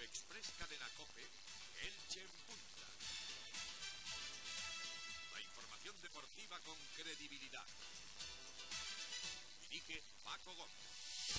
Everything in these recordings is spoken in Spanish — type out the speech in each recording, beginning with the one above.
Express Cadena COPE, Elche en punta. La información deportiva con credibilidad. Dirige Paco Gómez.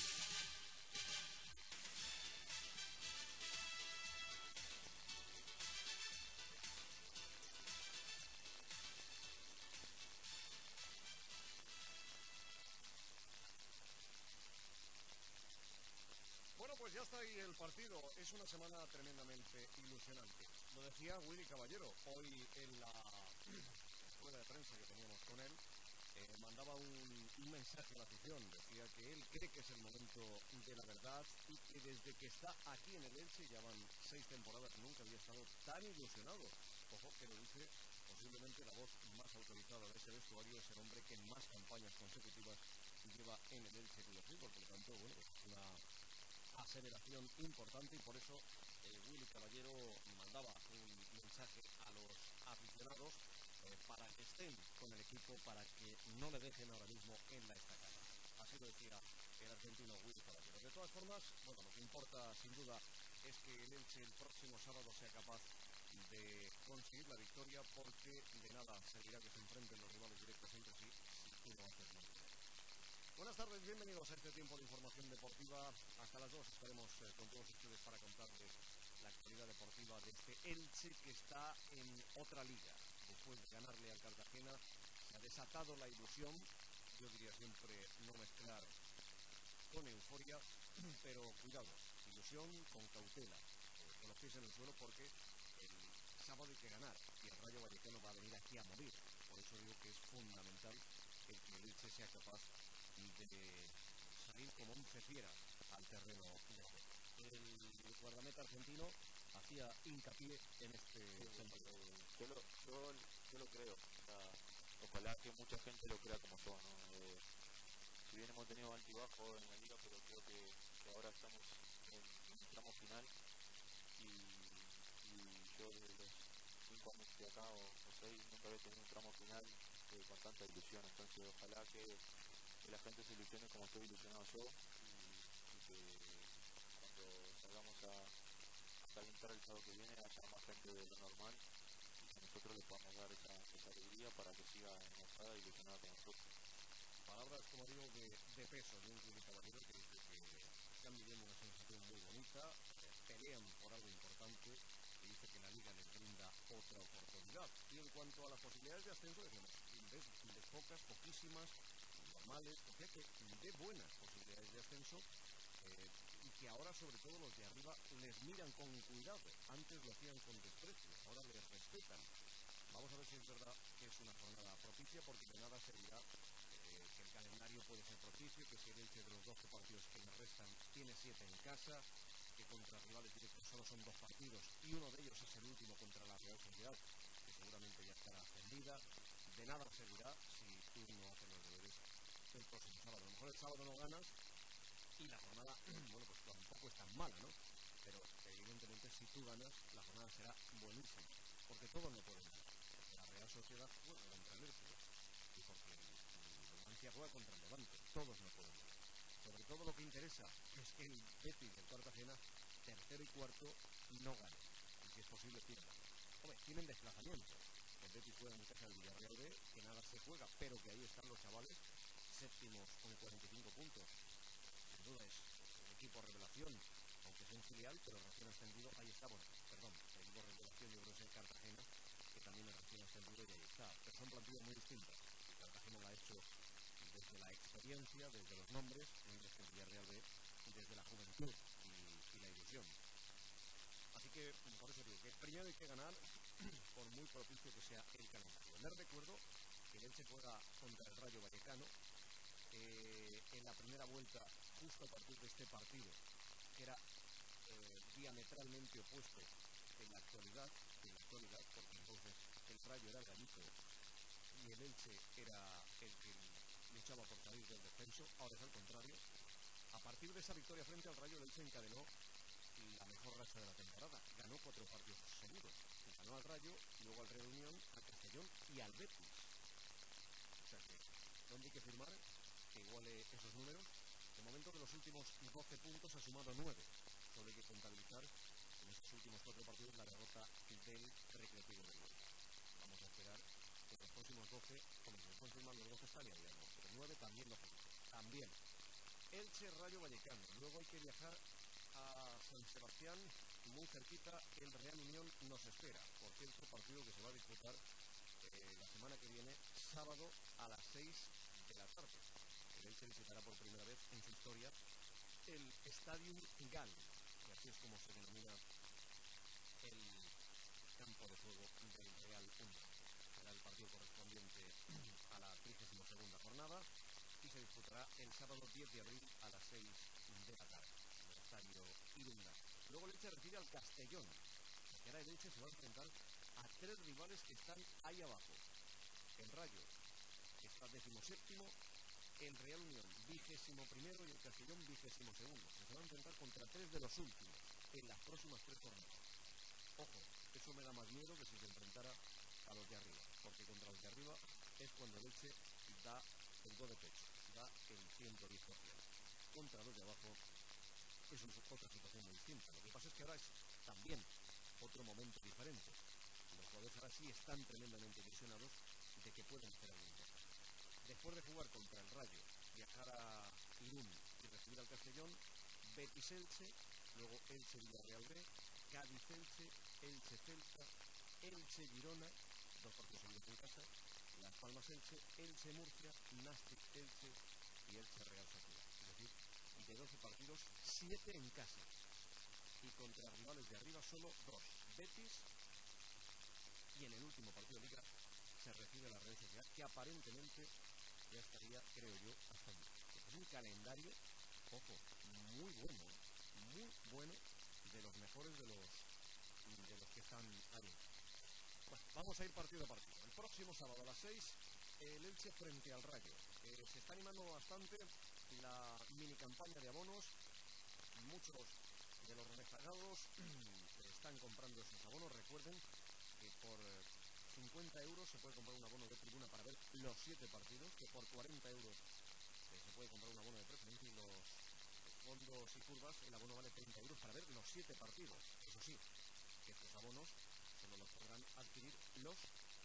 Bueno, pues ya está ahí el partido. Es una semana tremendamente ilusionante. Lo decía Willy Caballero hoy en la rueda de prensa que teníamos con él. Mandaba un mensaje a la afición. Decía que él cree que es el momento de la verdad y que desde que está aquí en el Elche, ya van 6 temporadas, nunca había estado tan ilusionado. Ojo, que lo dice posiblemente la voz más autorizada de ese vestuario, es el hombre que más campañas consecutivas lleva en el Elche Club de Fútbol. Por lo tanto, bueno, es una aceleración importante y por eso Willy Caballero mandaba un mensaje a los aficionados para que estén con el equipo, para que no le dejen ahora mismo en la estacada. Así lo decía el argentino Willy Caballero. De todas formas, bueno, lo que importa sin duda es que el Elche el próximo sábado sea capaz de conseguir la victoria, porque de nada servirá que se enfrenten los rivales directos entre sí si tú no haces muy bien. Buenas tardes, bienvenidos a este tiempo de información deportiva. Hasta las 2 estaremos con todos ustedes para contarles la actualidad deportiva de este Elche que está en otra liga. Después de ganarle al Cartagena, se ha desatado la ilusión. Yo diría siempre no mezclar con euforia, pero cuidado, ilusión con cautela, con los pies en el suelo, porque el sábado hay que ganar y el Rayo Vallecano va a venir aquí a morir. Por eso digo que es fundamental el que el Elche sea capaz de salir como 11 fieras al terreno de juego. El guardameta argentino hacía hincapié en este sentido. Yo lo creo. O sea, ojalá que mucha gente lo crea como yo, ¿no? Si bien hemos tenido altibajos en la liga, pero creo que ahora estamos en el tramo final y yo desde los 5 años de acá o 6 nunca había tenido un tramo final con tanta ilusión. Entonces ojalá que la gente se ilusione como estoy ilusionado yo y que cuando salgamos a calentar el sábado que viene haya más gente de lo normal y que nosotros le podamos dar esa alegría para que siga enojada y ilusionada con nosotros. Palabras, como digo, de peso de un Willy Caballero que dice que están viviendo una sensación muy bonita, pelean por algo importante y dice que la liga les brinda otra oportunidad. Y en cuanto a las posibilidades de ascenso, decimos, ves pocas, poquísimas, normales, o sea que de buenas posibilidades de ascenso y que ahora sobre todo los de arriba les miran con cuidado. Antes lo hacían con desprecio, ahora les respetan. Vamos a ver si es verdad que es una jornada propicia, porque de nada servirá que el calendario puede ser propicio, que si el Elche de los 12 partidos que le restan tiene 7 en casa, que contra rivales directos solo son 2 partidos y uno de ellos es el último contra la Real Sociedad, que seguramente ya estará ascendida. De nada servirá si tú no haces los deberes el próximo sábado. A lo mejor el sábado no ganas y la jornada, bueno, pues tampoco es tan mala, ¿no? Pero evidentemente si tú ganas, la jornada será buenísima, porque todos no pueden ganar. La Real Sociedad juega contra el Hércules y porque el Valencia juega contra el Levante, todos no pueden ganar. Sobre todo lo que interesa es que el Betis del Cartagena, tercero y cuarto, no gane, y si es posible pierda. Hombre, tienen desplazamiento. El Betis juega en casa del Villarreal B, que nada se juega, pero que ahí están los chavales, séptimos con 45 puntos. Sin duda es un equipo revelación, aunque sea un filial, pero recién ascendido. Ahí está, bueno, perdón, el equipo revelación yo creo que es el Cartagena, que también es recién ascendido y ahí está. Pero son plantillas muy distintas. El Cartagena lo ha hecho desde la experiencia, desde los nombres, mientras que el Villarreal B desde la juventud y la ilusión. Así que, por eso digo que primero hay que ganar, por muy propicio que sea el calendario. Les recuerdo que el Elche juega contra el Rayo Vallecano en la primera vuelta, justo a partir de este partido, que era diametralmente opuesto en la actualidad, porque entonces el Rayo era el gallito y el Elche era el que luchaba por salir del descenso. Ahora es al contrario. A partir de esa victoria frente al Rayo, el Elche encadenó la mejor racha de la temporada. Ganó 4 partidos seguidos. Ganó al Rayo, luego al Real Unión, al Castellón y al Betis. O sea que, ¿dónde hay que firmar que iguale esos números? De momento, de los últimos 12 puntos ha sumado 9. Solo hay que contabilizar los últimos 4 partidos la derrota del Recreativo de Huelva. Vamos a esperar que los próximos 12, como se confirman los 12 está liadiando, pero 9 también lo juegan. También Elche Rayo Vallecano. Luego hay que viajar a San Sebastián, muy cerquita. El Real Unión nos espera. Por cierto, partido que se va a disputar la semana que viene, sábado a las 6 de la tarde. El Elche visitará por primera vez en su historia el Stadium Gal, que así es como se denomina el campo de juego del Real Unión. Será el partido correspondiente a la 32ª jornada y se disputará el sábado 10 de abril a las 6 de la tarde en el Estadio Irunga. Luego el Elche recibe al Castellón, porque ahora el Elche se va a enfrentar a 3 rivales que están ahí abajo. El Rayo, que está 17º, el Real Unión 21º y el Castellón 22º. Se va a enfrentar contra 3 de los últimos en las próximas 3 jornadas. Ojo, eso me da más miedo que si se enfrentara a los de arriba, porque contra los de arriba es cuando el Elche da el go de pecho, da el 110%. Contra los de abajo es otra situación muy distinta. Lo que pasa es que ahora es también otro momento diferente. Los jugadores ahora sí están tremendamente ilusionados de que pueden hacer algo importante. Después de jugar contra el Rayo, viajar a Irún y recibir al Castellón, Betis Elche, luego Elche Villarreal B, Cádiz Elche, Elche Celta, Elche Girona, 2 partidos seguidos en casa, Las Palmas Elche, Elche Murcia, Nàstic Elche y Elche Real Sociedad. Es decir, de 12 partidos, 7 en casa. Y contra rivales de arriba solo 2, Betis, y en el último partido de Liga se recibe la Real Sociedad, que aparentemente ya estaría, creo yo, hasta allí. Es un calendario, ojo, muy bueno, de los mejores de los que están ahí. Bueno, vamos a ir partido a partido. El próximo sábado a las 6, el Elche frente al Rayo. Se está animando bastante la mini campaña de abonos. Muchos de los rezagados están comprando esos abonos. Recuerden que por 50 euros se puede comprar un abono de tribuna para ver los 7 partidos, que por 40 euros se puede comprar un abono de preferencia, y los fondos y curvas, el abono vale 30 euros para ver los 7 partidos. Eso sí, que estos abonos solo los podrán adquirir los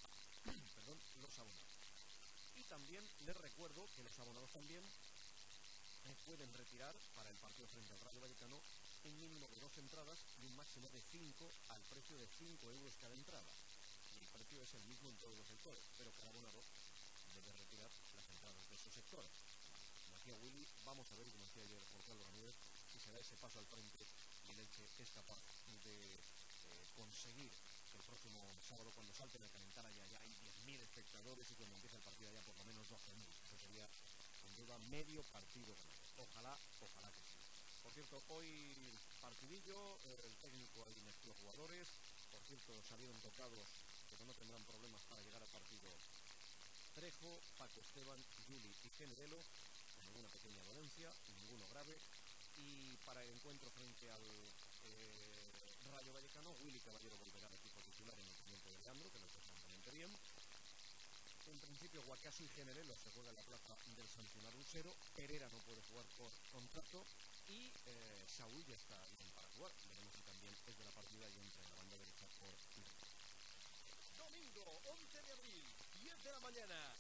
abonados. Y también les recuerdo que los abonados también pueden retirar para el partido frente al Rayo Vallecano un mínimo de 2 entradas y un máximo de 5 al precio de 5 euros cada entrada. Y el precio es el mismo en todos los sectores, pero cada abonado debe retirar las entradas de su sector. Como decía Willy, vamos a ver, como decía ayer Juan Carlos Ramírez, si se da ese paso al frente y el Elche es capaz de conseguir que el próximo sábado, cuando salten a calentar allá ya hay 10.000 espectadores y cuando empiece el partido allá por lo menos 12.000. Eso sería, sin duda, medio partido ganado. Ojalá que sí. Por cierto, hoy partidillo, el técnico ahí mezcló jugadores. Por cierto, salieron tocados, pero no tendrán problemas para llegar al partido. Trejo, Paco Esteban, Juli y Generelo, con alguna pequeña dolencia, ninguno grave. Y para el encuentro frente al Rayo Vallecano, Willy Caballero volverá al equipo titular en el detrimento de Leandro, que lo hizo francamente bien. En principio, Guacaso y Generelo se juega en la plaza del sancionado Usero. Pereira no puede jugar por contrato y Saúl ya está bien para jugar. Veremos si también es de la partida y entra en la banda derecha por derecha. Domingo 11 de abril, 10 de la mañana,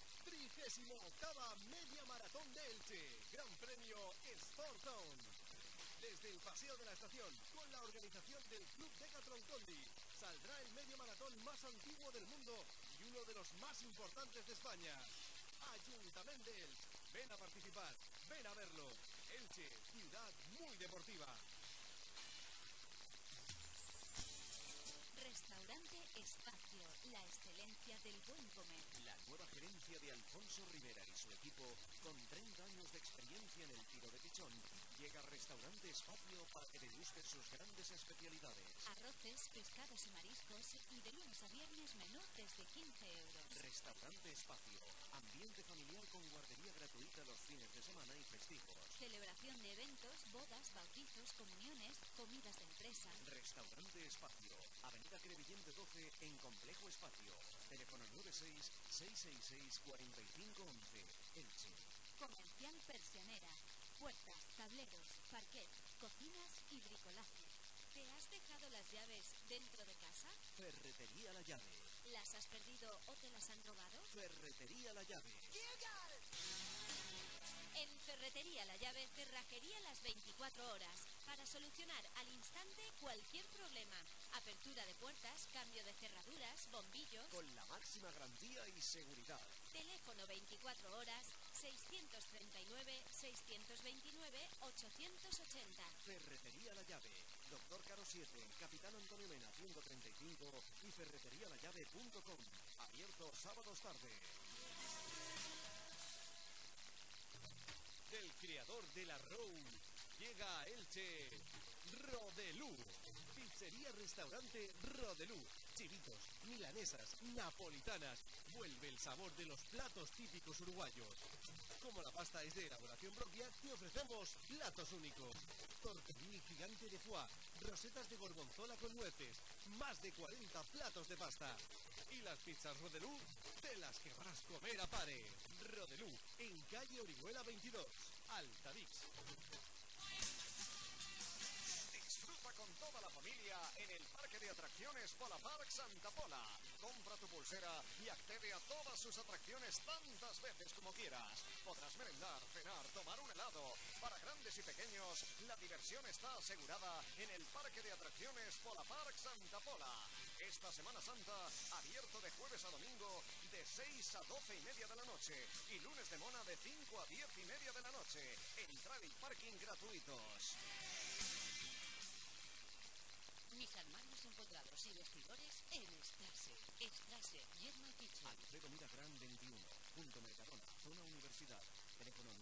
38ª Media Maratón de Elche, Gran Premio Sport Zone. Desde el Paseo de la Estación, con la organización del Club Decathlon Condi, saldrá el medio maratón más antiguo del mundo y uno de los más importantes de España. Ayuntamiento de Elche, ven a participar, ven a verlo. Elche, ciudad muy deportiva. Restaurante Espacio, la excelencia del buen comer. La nueva gerencia de Alfonso Rivera y su equipo, con 30 años de experiencia en el tiro de pichón, llega a Restaurante Espacio para que deguste sus grandes especialidades. Arroces, pescados y mariscos, y de lunes a viernes menú desde 15 euros. Restaurante Espacio, ambiente familiar con guardería gratuita los fines de semana y festivos. Celebración de eventos, bodas, bautizos, comuniones, comidas de empresa. Restaurante Espacio, Avenida Crevillente 12 en Complejo Espacio. Teléfono 96-666-4511, Elche. Comercial Persianera. Puertas, tableros, parquet, cocinas y bricolaje. ¿Te has dejado las llaves dentro de casa? Ferretería La Llave. ¿Las has perdido o te las han robado? Ferretería La Llave. En Ferretería La Llave, cerrajería las 24 horas para solucionar al instante cualquier problema. Apertura de puertas, cambio de cerraduras, bombillos. Con la máxima garantía y seguridad. Teléfono 24 horas 639-629-880. Ferretería La Llave. Doctor Caro 7, Capitán Antonio Mena 135 y ferreterialallave.com. Abierto sábados tarde. Del creador de la Roll llega a Elche Rodelú. Pizzería Restaurante Rodelú. Chivitos, milanesas, napolitanas. Vuelve el sabor de los platos típicos uruguayos. Como la pasta es de elaboración propia, te ofrecemos platos únicos. Tortellini gigante de foie, rosetas de gorgonzola con nueces, más de 40 platos de pasta. Y las pizzas Rodelú, te las querrás comer a pares. Rodelú, en calle Orihuela 22, Altavix. Disfruta con toda la familia en el parque de atracciones Pola Park Santa Pola. Compra tu pulsera y accede a todas sus atracciones tantas veces como quieras. Podrás merendar, cenar, tomar un helado. Para grandes y pequeños, la diversión está asegurada en el parque de atracciones Pola Park Santa Pola. Esta Semana Santa, abierto de jueves a domingo de 6 a 12 y media de la noche y lunes de mona de 5 a 10 y media de la noche. Entrada y parking gratuitos. Mis armarios empotrados y vestidores en Strasse. Strasse, German Kitchen. Alfredo Mira Gran 21, Punto Mercadona, Zona Universidad. Teléfono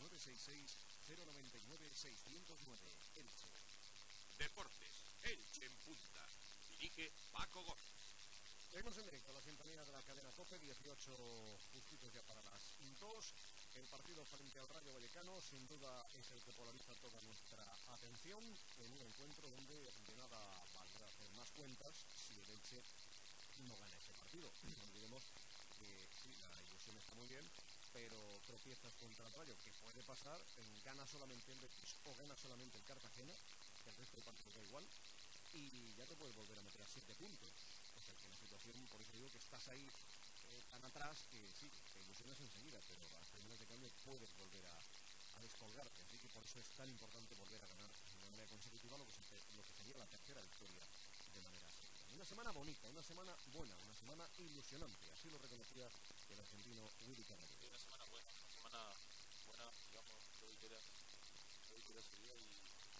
966-099-609, Elche. Deportes, Elche en punta. Dirige Paco Gómez. Seguimos en directo a la sintonía de la cadena COPE, 18 justitos ya para las 2. El partido frente al Rayo Vallecano sin duda es el que polariza toda nuestra atención en un encuentro donde de nada valdrá hacer más cuentas si el Elche no gana ese partido. No olvidemos que sí, la ilusión está muy bien, pero tropiezas contra el Rayo, que puede pasar, gana solamente el Betis o gana solamente el Cartagena, que el resto del partido da igual, y ya te puedes volver a meter a 7 puntos. O sea que la situación, por eso digo que estás ahí tan atrás que sí, te ilusionas enseguida, pero a las primeras de cambio puedes volver a descolgarte. Así que por eso es tan importante volver a ganar de manera consecutiva lo que sería la tercera victoria de manera seguida. Una semana bonita, una semana buena, una semana ilusionante. Así lo reconocía el argentino Willy Carrero. Una semana buena, digamos, dos victorias seguidas y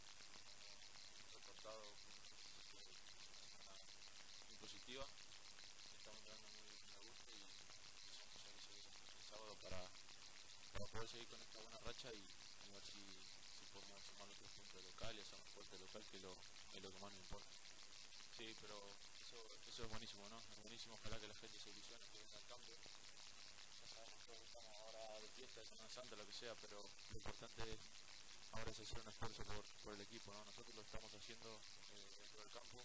reportado una semana muy positiva. Estamos dando muy a gusto y vamos a seguir el sábado para poder seguir con esta buena racha y ver si podemos sumar los 3 puntos local y hacemos fuerte local, que es lo que más nos importa. Sí, pero eso es buenísimo, ¿no? Es buenísimo, ojalá que la gente se ilusione, que venga al campo. Ya sabemos todos que estamos ahora de fiesta, de Semana Santa, lo que sea, pero lo importante ahora es hacer un esfuerzo por el equipo, ¿no? Nosotros lo estamos haciendo dentro del campo.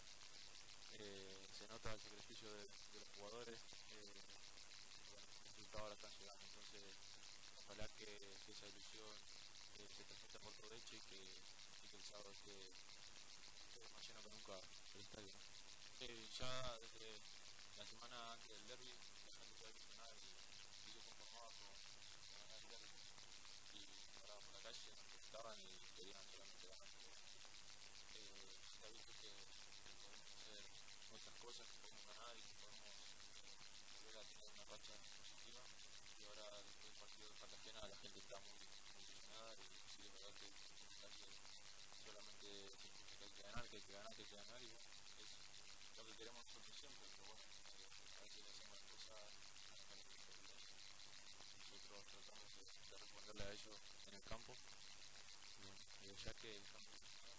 Se nota el sacrificio de los jugadores, bueno, los resultados ahora están llegando, entonces ojalá que esa ilusión se transmita por todo Elche y que el sábado esté más lleno que nunca el estadio, ¿no? Ya desde la semana antes del derbi la gente estaba ilusionada y yo conformaba con ganar el derbi y paraban por la calle, nos preguntaban y querían solamente ganar. Se ha visto que podemos hacer otras cosas, que podemos ganar y que podemos volver a tener una racha positiva. Y ahora, después del partido de Cartagena, la gente está muy ilusionada y sí, de verdad que solamente significa que hay que ganar, que hay que ganar, que hay que ganar y bueno, es lo que queremos nosotros siempre, pero bueno, a veces hacemos las cosas a la evidencia. Nosotros tratamos de responderle a ellos en el campo y bueno, ya que el campo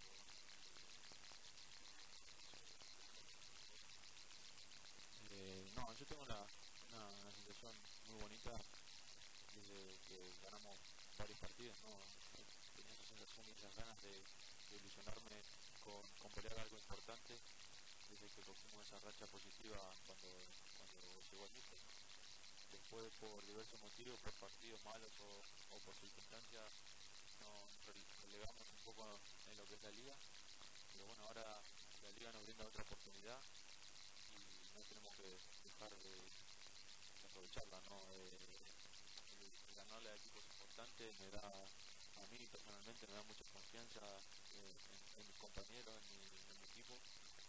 no, yo tengo una sensación muy bonita desde que ganamos varios partidos, ¿no? Tenía esa sensación y esas ganas de ilusionarme con pelear algo importante desde que cogimos esa racha positiva cuando llegó el Mister, ¿no? Después, por diversos motivos, por partidos malos o por circunstancias, nos relegamos un poco en lo que es la liga, pero bueno, ahora la liga nos brinda otra oportunidad y no tenemos que dejar de aprovecharla, ¿no? Ganarle a equipos importantes me da, a mí personalmente me da mucha confianza en mis compañeros, en mi equipo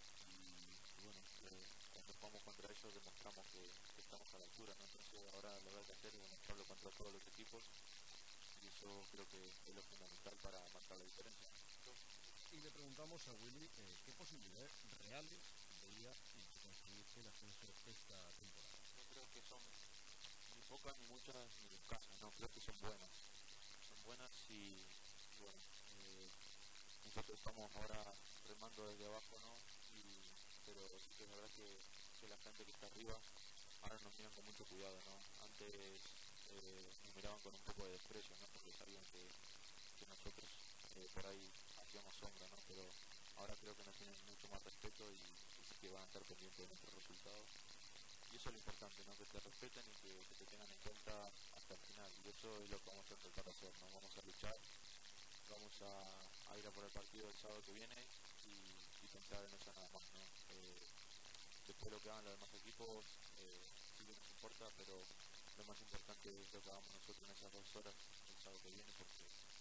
y bueno, cuando jugamos contra ellos demostramos que estamos a la altura, ¿no? Entonces ahora lo que hay que hacer es demostrarlo contra todos los equipos y eso creo que es lo fundamental para marcar la diferencia. Y le preguntamos a Willy qué posibilidades reales veía de conseguir el ascenso esta temporada. Yo creo que son ni pocas, ni muchas, ni escasas, no, creo que son buenas. Son buenas y bueno, nosotros estamos ahora remando desde abajo, ¿no? Pero sí que es verdad que la gente que está arriba ahora nos miran con mucho cuidado, ¿no? Antes nos miraban con un poco de desprecio, ¿no? Porque sabían que nosotros por ahí hacíamos sombra, ¿no? Pero ahora creo que nos tienen mucho más respeto y sí que van a estar pendientes de nuestros resultados. Y eso es lo importante, ¿no? Que te respeten y que te tengan en cuenta hasta el final. Y eso es lo que vamos a tratar de hacer, ¿no? Vamos a luchar, vamos a ir a por el partido el sábado que viene y pensar en eso nada más, ¿no? Después lo que hagan los demás equipos sí que nos importa, pero lo más importante es lo que hagamos nosotros en esas 2 horas el sábado que viene, porque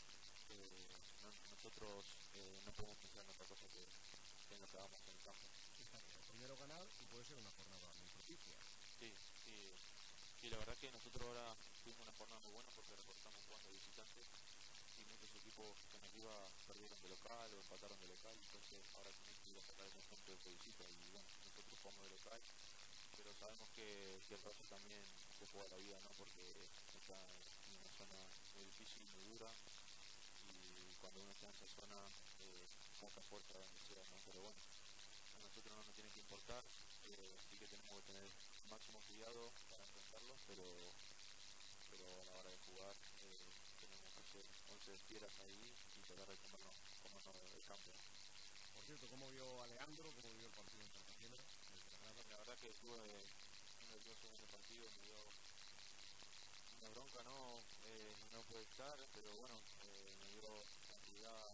nosotros no podemos pensar en otra cosa que en lo que hagamos en el campo. Está claro. Primero ganar y puede ser una jornada muy propicia. Sí, la verdad que nosotros ahora tuvimos una jornada muy buena porque recortamos jugando de visitante y muchos equipos que nos iba perdieron de local o empataron de local, entonces ahora tenemos que ir a sacar esos puntos de visita y bueno, nosotros jugamos de local, pero sabemos que el Racing también se juega la vida, ¿no? Porque está en una zona muy difícil, muy dura y cuando uno está en esa zona saca fuerza donde sea, ¿no? Pero bueno, a nosotros no nos tiene que importar, sí que tenemos que tener máximo cuidado para enfrentarlos, pero a la hora de jugar tenemos que hacer 11 despieras ahí y tratar de comernos el campo. Por cierto, ¿cómo vio a Leandro? ¿Cómo vio el partido en Cartagena? La verdad que estuve muy nervioso en ese partido, me dio una bronca, no puede estar, pero bueno, me dio tranquilidad,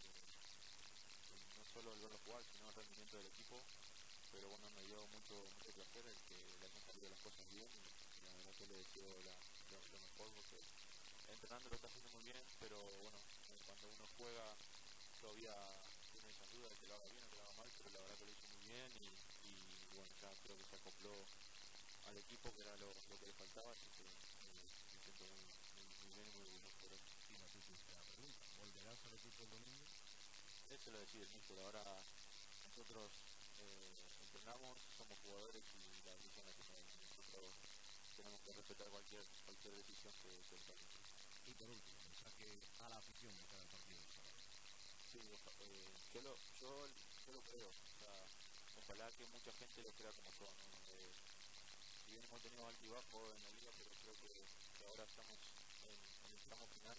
no solo el verlo jugar, sino el rendimiento del equipo, pero bueno, me dio mucho placer el que le hayan salido las cosas bien y la verdad que le deseo lo mejor porque entrenando lo está haciendo muy bien, pero bueno, cuando uno juega todavía tiene esa duda de que lo haga bien o que lo haga mal, pero la verdad que lo hizo muy bien y bueno, ya creo que se acopló al equipo, que era lo que le faltaba, así que me siento muy bien y muy orgulloso por eso. Y la típica pregunta, ¿volverás al equipo el domingo? Eso lo decide el míster, ahora nosotros entrenamos, somos jugadores y la decisión la tiene él. Nosotros tenemos que respetar cualquier decisión que él tome. Y por último, mensaje a la afición de cada partido del sábado. Sí, yo lo creo, o sea, ojalá que mucha gente lo crea como son, ¿no? Si bien hemos tenido altibajo en la liga, pero creo que ahora estamos en el tramo final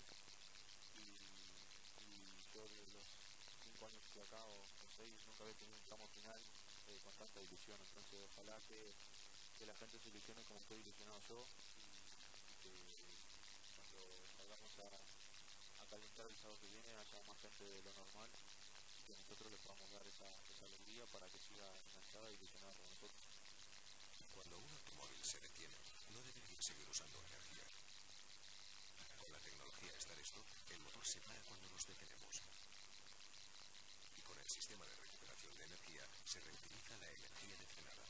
y yo de los 5 años que estoy acá o 6 nunca había tenido un tramo final con tanta ilusión, entonces ojalá que la gente se ilusione como estoy ilusionado yo y que cuando salgamos a calentar el sábado que viene haya más gente de lo normal y que nosotros les podamos dar esa alegría para que siga enganchada y ilusionada con nosotros. Cuando un automóvil se detiene, no debería seguir usando energía. Con la tecnología Star-Stop, el motor se para cuando nos detenemos. Y con el sistema de recuperación de energía, se reutiliza la energía de frenada.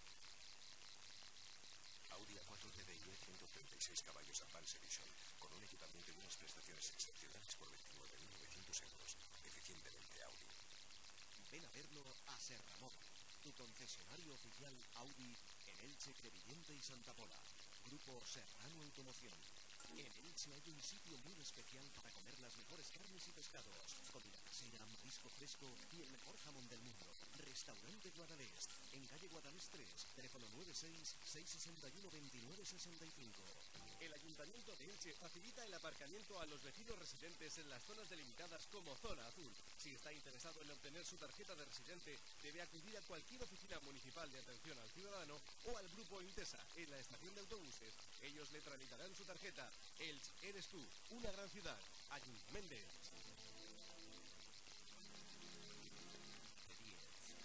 Audi A4 TDI 136 caballos Advanced Edition, con un equipamiento y unas prestaciones excepcionales por 29.900 euros. Eficientemente Audi. Ven a verlo a Serramón, tu concesionario oficial Audi en Elche, Crevillente y Santa Pola. Grupo Serrano Automoción. En Elche hay un sitio muy especial para comer las mejores carnes y pescados, comida casera, marisco fresco y el mejor jamón del mundo. Restaurante Guadalest, en calle Guadalest 3, teléfono 96-661-2965. El Ayuntamiento de Elche facilita el aparcamiento a los vecinos residentes en las zonas delimitadas como Zona Azul. Si está interesado en obtener su tarjeta de residente, debe acudir a cualquier oficina municipal de atención al ciudadano o al Grupo Intesa en la estación de autobuses. Ellos le tramitarán su tarjeta. Elche eres tú, una gran ciudad. Ayuntamiento de Elche.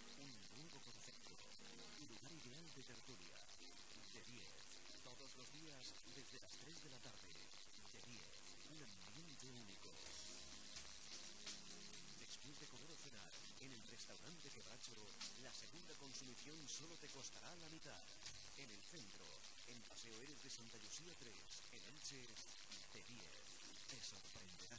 nuevo concepto, lugar ideal de tertulia, de 10, todos los días desde las 3 de la tarde, de 10, un ambiente único. Después de comer o cenar, en el restaurante Quebracho, la segunda consumición solo te costará la mitad. En el centro, en Paseo Eres de Santa Lucía 3, en Elche, de 10, te sorprenderá.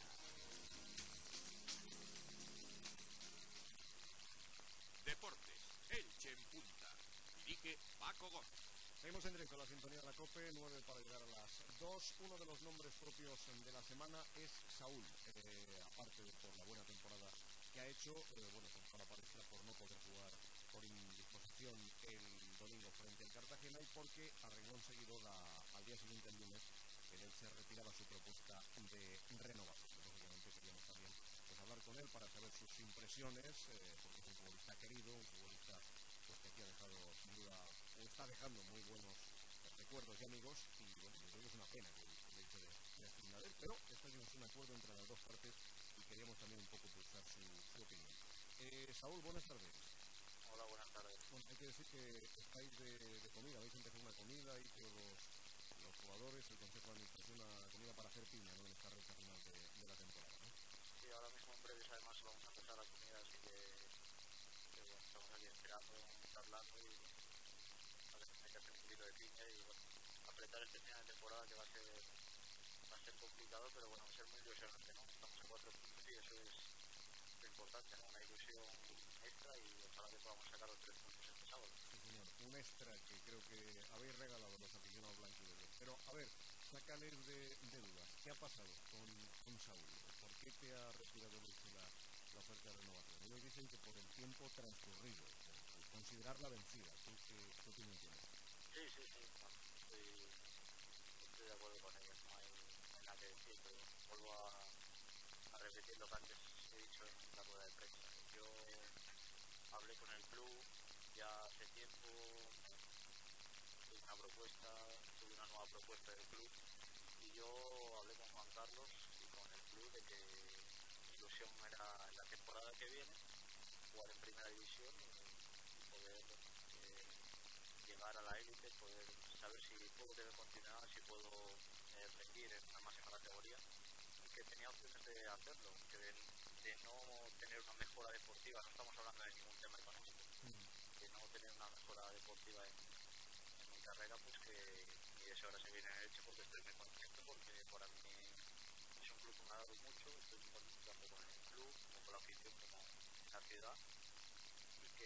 Deportes, Elche en punta. Dirige Paco Gómez. Seguimos en directo a la sintonía de la COPE, 9 para llegar a las 2. Uno de los nombres propios de la semana es Saúl, aparte de por la buena temporada que ha hecho, bueno, pues para parecer por no poder jugar por indisposición el domingo frente al Cartagena y porque a renglón seguido al día siguiente, el lunes, el Elche retiraba su propuesta de renovación. Lógicamente queríamos también pues hablar con él para saber sus impresiones, porque es un futbolista querido, un futbolista pues que aquí ha dejado sin duda, o está dejando muy buenos recuerdos y amigos, y bueno, yo creo que es una pena que el hecho de escribir a él, pero esto es un acuerdo entre las dos partes y queríamos también un poco pulsar su opinión. Saúl, buenas tardes. Hola, buenas tardes. Bueno, hay que decir que estáis de comida, vais a empezar una comida y todos los jugadores, el Consejo de Administración, una comida para hacer piña, ¿no?, en esta recta final de la temporada, ¿no? Sí, ahora mismo en breves además vamos a empezar la comida, así que bueno, estamos aquí esperando, charlando y bueno, hay que hacer un poquito de piña y bueno, apretar este final de temporada que va a ser complicado, pero bueno, va a ser muy ilusionante, ¿no? Estamos a 4 puntos y eso es lo importante, ¿no? Una ilusión extra y ojalá que podamos sacar los 3 puntos este sábado. Sí, señor, un extra que creo que habéis regalado los aficionados blanquiverdes. Pero, a ver, sácales de dudas. ¿Qué ha pasado con Saúl? ¿Por qué te ha retirado la oferta de renovación? Ellos dicen que por el tiempo transcurrido, por considerarla vencida. ¿Tú qué opinión tienes? Sí, bueno, estoy de acuerdo con ellos, no hay nada que decir, pero vuelvo a repetir lo que antes he dicho en la rueda de prensa. Yo hablé con el club ya hace tiempo, tuve una nueva propuesta del club y yo hablé con Juan Carlos y con el club de que mi ilusión era en la temporada que viene jugar en primera división y poder llegar a la élite, poder saber si puedo tener continuidad, si puedo rendir en una máxima categoría y que tenía opciones de hacerlo, que de no tener una mejora deportiva, no estamos hablando de ningún tema económico, de no tener una mejora deportiva en mi carrera, pues que mi deseo ahora seguir en el Elche porque estoy muy contento, porque para mí es un club que me ha dado mucho, estoy muy contento tanto con el club como con la afición como en la ciudad y que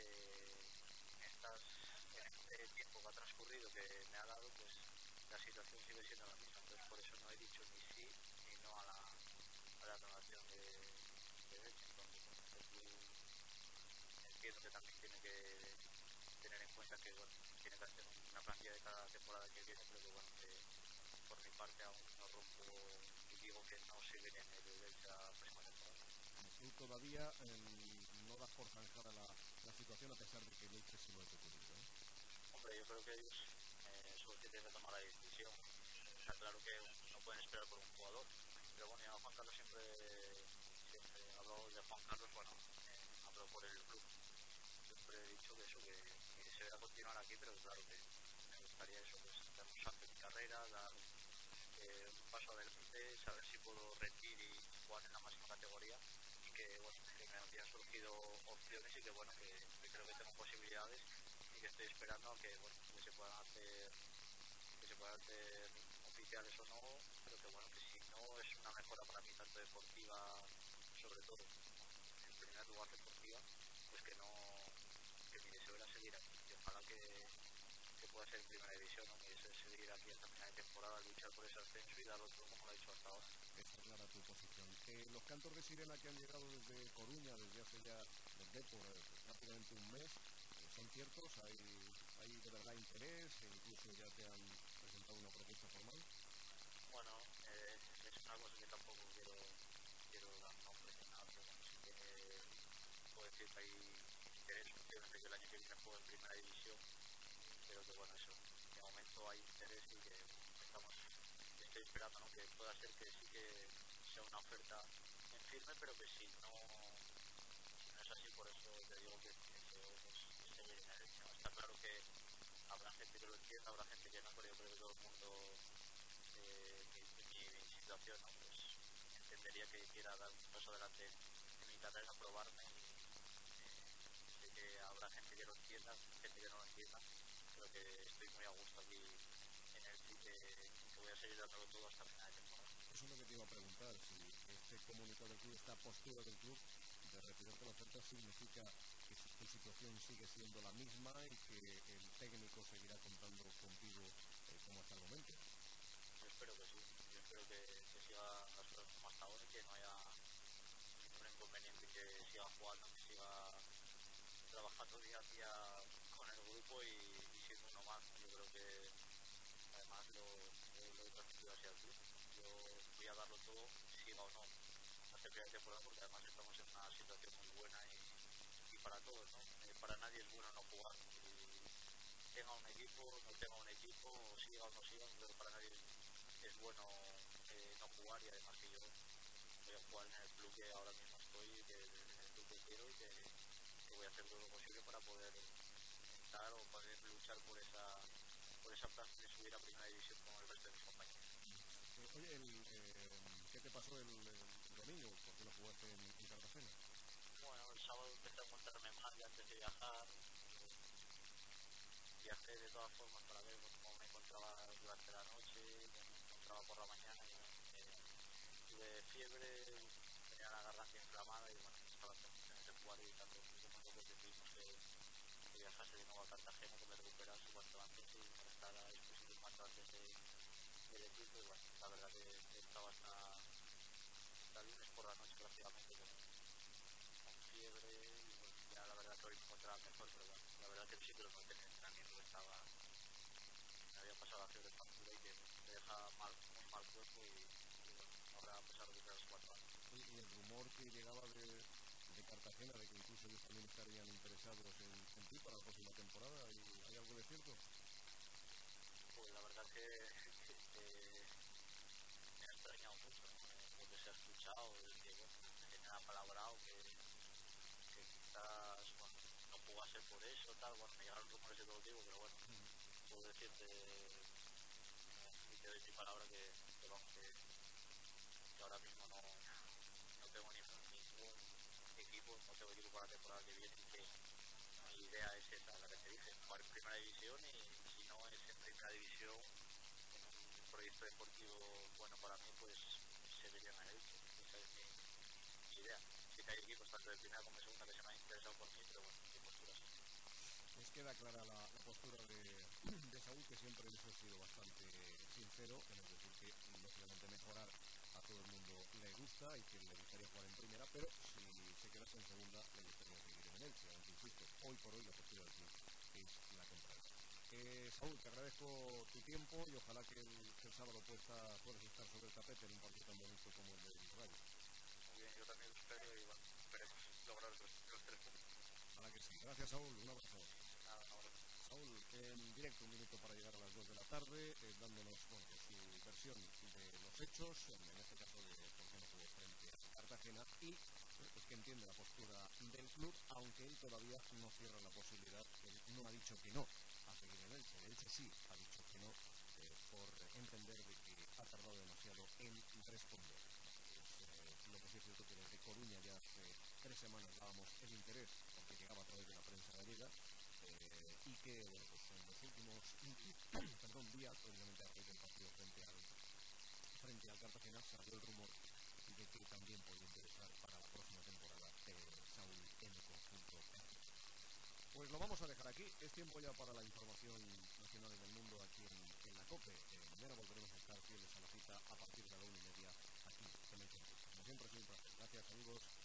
en este tiempo que ha transcurrido que me ha dado, pues la situación sigue siendo la misma, entonces por eso no he dicho ni sí ni no a la renovación de Elche. Entonces bueno, el club entiendo que también tiene que tener en cuenta que bueno, tiene que hacer una plantilla de cada temporada que viene, pero que bueno, que por mi parte aún no rompo y digo que no seguiré en el Elche la próxima temporada. Tú todavía no das por zanjada la situación a pesar de que el Elche sí lo ha ocurrido, ¿eh? Hombre, yo creo que ellos son los que tienen que tomar la decisión. Está claro que no pueden esperar por un jugador, pero bueno, ya Juan Carlos siempre hablo de Juan Carlos, bueno, hablo por el club. Siempre he dicho que eso, que mi deseo era continuar aquí, pero claro que me gustaría eso, pues dar un salto en mi carrera, dar un paso adelante, saber si puedo rendir y jugar en la máxima categoría y que bueno, que me habían surgido opciones y que bueno, que creo que tengo posibilidades y que estoy esperando a que bueno, que se puedan hacer oficiales o no, pero que bueno, que si no es una mejora para mí tanto deportiva, sobre todo en primer lugar deportiva, pues que mi deseo era seguir aquí y ojalá que pueda ser en primera división, ¿no? Mi deseo es seguir aquí hasta final de temporada, luchar por ese ascenso y darlo todo como lo he hecho hasta ahora. Está clara tu posición. Los cantos de sirena que han llegado desde Coruña, desde hace ya por prácticamente un mes, ¿son ciertos? ¿Hay de verdad interés? E incluso ya te han presentado una propuesta formal. Bueno, es una cosa que tampoco quiero dar nombres ni nada, pero bueno, sí que puedo decir que hay interés, obviamente que el año que viene juego en primera división, pero que bueno, eso, de momento hay interés y que estoy esperando, ¿no? Que pueda ser que sí que sea una oferta en firme, pero que si no es así, por eso te digo que mi deseo pues, es seguir en el Elche, ¿no? Está claro que habrá gente que lo entienda, habrá gente que no, pero yo creo que todo el mundo mi situación, ¿no? Pues entendería que quiera dar un paso adelante en mi carrera, probarme y sé que habrá gente que lo entienda, gente que no lo entienda, pero que estoy muy a gusto aquí en el y que voy a seguir dándolo todo hasta final de temporada. Eso es lo que te iba a preguntar, si este comunicado del club, esta postura del club de retirarte la oferta significa que tu situación sigue siendo la misma y que el técnico seguirá contando contigo como hasta el momento. Yo espero que sí, yo espero que siga las cosas como hasta ahora y que no haya ningún inconveniente, que siga jugando, que siga trabajando día a día con el grupo y siendo uno más, ¿no? Yo creo que además lo he transmitido así al club. Yo voy a darlo todo, siga o no, hasta el final de temporada, porque además estamos en una situación muy buena y para todos, ¿no? Para nadie es bueno no jugar. Y tenga un equipo, no tenga un equipo, o siga o no siga, creo que para nadie es bueno no jugar y además que yo voy a jugar en el club que ahora mismo estoy, en el club que quiero y que voy a hacer todo lo posible para poder estar o poder luchar por esa plaza de subir a primera división con el resto de mis compañeros. Oye, ¿qué te pasó el domingo? ¿Por qué no jugaste en Cartagena? Bueno, el sábado empecé a encontrarme mal antes de viajar. Viajé de todas formas para ver cómo me encontraba durante la noche, cómo me encontraba por la mañana y bueno, tuve fiebre, tenía la garganta inflamada y bueno, estaba en condiciones de jugar y tanto el como yo pues decidimos que viajase de nuevo a Cartagena, que me recuperase cuanto antes y para estar a disposición cuanto antes del equipo y bueno, la verdad que estaba hasta el lunes por la noche prácticamente con fiebre y bueno, ya la verdad que hoy me encontraba mejor, pero bueno, la verdad que sí que lo noté en el entrenamiento que estaba, me había pasado la fiebre factura y que bueno, te deja mal, muy mal cuerpo y bueno, ahora pues a recuperarse cuanto antes. Y el rumor que llegaba de Cartagena, de que incluso ellos también estarían interesados en ti para la próxima temporada, ¿hay algo de cierto? Pues la verdad que me ha extrañado mucho, ¿no? Lo que se ha escuchado, el que bueno, me tenían apalabrado, que quizás bueno, no jugase por eso, tal, bueno, me llegaron rumores de todo tipo, pero bueno, puedo decirte, y te doy mi palabra que vamos, que ahora mismo no tengo ningún equipo, no tengo equipo para la temporada que viene y que mi idea es esa, la que te dije, jugar en primera división y si no es en primera división, en un proyecto deportivo bueno para mí, pues seguiría en el Elche. Esa es mi idea. Sí que hay equipos tanto de primera como de segunda que se me han interesado por mí, pero bueno, mi postura es esa. Pues queda clara la postura de Saúl, que siempre les ha sido bastante sincero, en el decir que lógicamente mejorar a todo el mundo le gusta y que le gustaría jugar en primera, pero si se quedase en segunda le gustaría seguir en el Elche, aunque insisto, hoy por hoy la postura del club es la contraria. Saúl, te agradezco tu tiempo y ojalá que el sábado puedas estar sobre el tapete en un partido tan bonito como el del Rayo. Muy bien, yo también lo espero y bueno, esperemos lograr los 3 puntos. Ojalá que sí. Gracias, Saúl. Un abrazo. Nada, un abrazo. Saúl, en directo, un minuto para llegar a las 2 de la tarde, dándonos bueno, su versión de los hechos, en este caso de por qué no jugó frente a Cartagena, y bueno, pues que entiende la postura del club, aunque él todavía no cierra la posibilidad, él no ha dicho que no a seguir en Elche. Elche sí ha dicho que no, por entender de que ha tardado demasiado en responder. Lo que sí es cierto que desde Coruña ya hace 3 semanas dábamos el interés, porque llegaba a través de la prensa gallega, y que bueno, pues en los últimos días, precisamente a raíz del partido frente al Cartagena, salió el rumor de que también podría interesar para la próxima temporada Saúl en el conjunto catalán. Pues lo vamos a dejar aquí. Es tiempo ya para la información nacional y del mundo aquí en la COPE. Mañana volveremos a estar fieles a la cita a partir de la 1:30 aquí en el Centro. Como siempre, ha sido un placer. Gracias, amigos.